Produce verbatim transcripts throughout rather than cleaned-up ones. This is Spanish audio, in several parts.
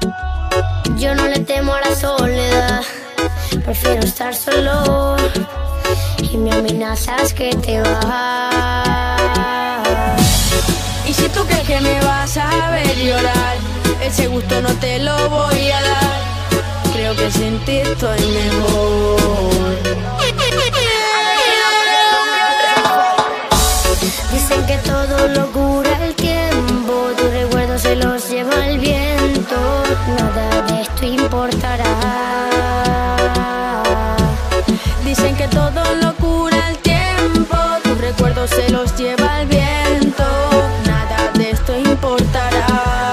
Yo no le temo a la soledad, prefiero estar solo. Y me amenazas que te vas. Y si tú crees que me vas a ver llorar, ese gusto no te lo voy a dar. Creo que sin ti estoy mejor. Dicen que todo lo cura el tiempo, tus recuerdos se los lleva el viento. Nada de esto importará. Dicen que todo lo cura el tiempo, tus recuerdos se los lleva el viento. Nada de esto importará.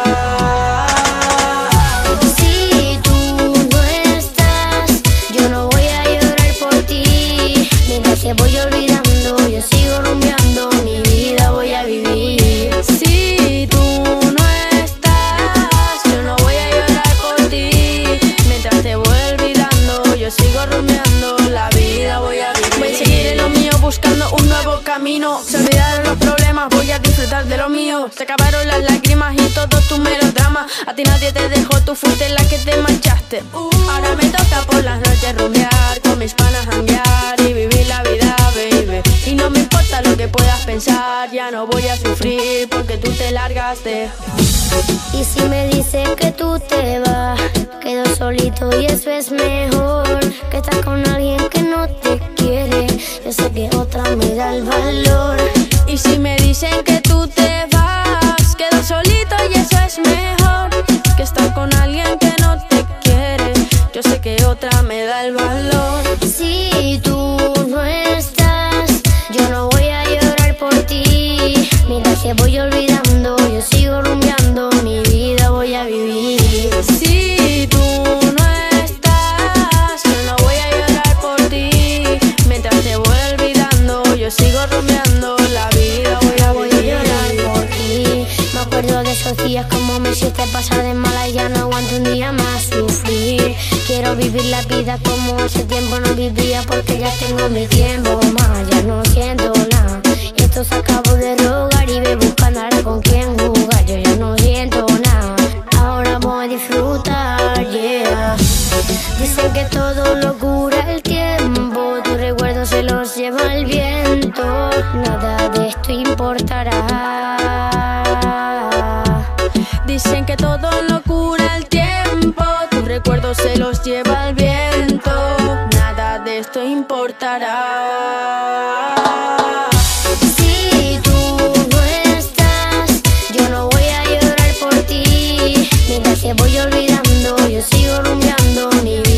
Si tú no estás, yo no voy a llorar por ti. Mientras te voy olvidando, yo sigo rumbeando, mi vida voy a vivir. Si tú no estás, yo no voy a llorar por ti. Mientras te voy olvidando, yo sigo rumbeando, la vida voy a vivir. Voy a seguir en lo mío buscando un nuevo camino. Se olvidaron los problemas, voy a disfrutar de lo mío. Se acabaron las lágrimas y todos tus melodramas. A ti nadie te dejó, tú fuiste la que te marchaste. Ahora me toca por las noches rumbear, con mis panas janguear y vivir la vida, baby. Y no me importa lo que puedas pensar, ya no voy a sufrir porque tú te largaste. Y si me dices que tú te vas, quedo solito y eso es mejor. Que estás con alguien que no te quiere, yo sé que otra me da el valor. Y si me dicen que tú te vas, quedo solito y eso es mejor. Que estar con alguien que no te quiere, yo sé que otra me da el valor. Si tú no estás, yo no voy a llorar por ti. Mientras te voy olvidando, yo sigo rumbeando, mi vida voy a vivir. Si tú no estás, yo no voy a llorar por ti. Mientras te voy olvidando, yo sigo rumbeando, la vida voy a Voy a llorar por ti. Me acuerdo de esos días como me hiciste pasar de mala y ya no aguanto un día más sufrir. Quiero vivir la vida como hace tiempo no vivía, porque ya tengo mi tiempo más, ya no siento nada. Esto se acabó de rogar y ve buscando ahora con quién jugar. Yo ya no siento nada, ahora voy a disfrutar, yeah. Dicen que todo lo cura el tiempo, tus recuerdos se los lleva el viento. Nada de esto importará. Dicen que todo lo cura el tiempo, tus recuerdos se los lleva el viento. Nada de esto importará. Si tú no estás, yo no voy a llorar por ti. Mientras te voy olvidando, yo sigo rumbeando, mi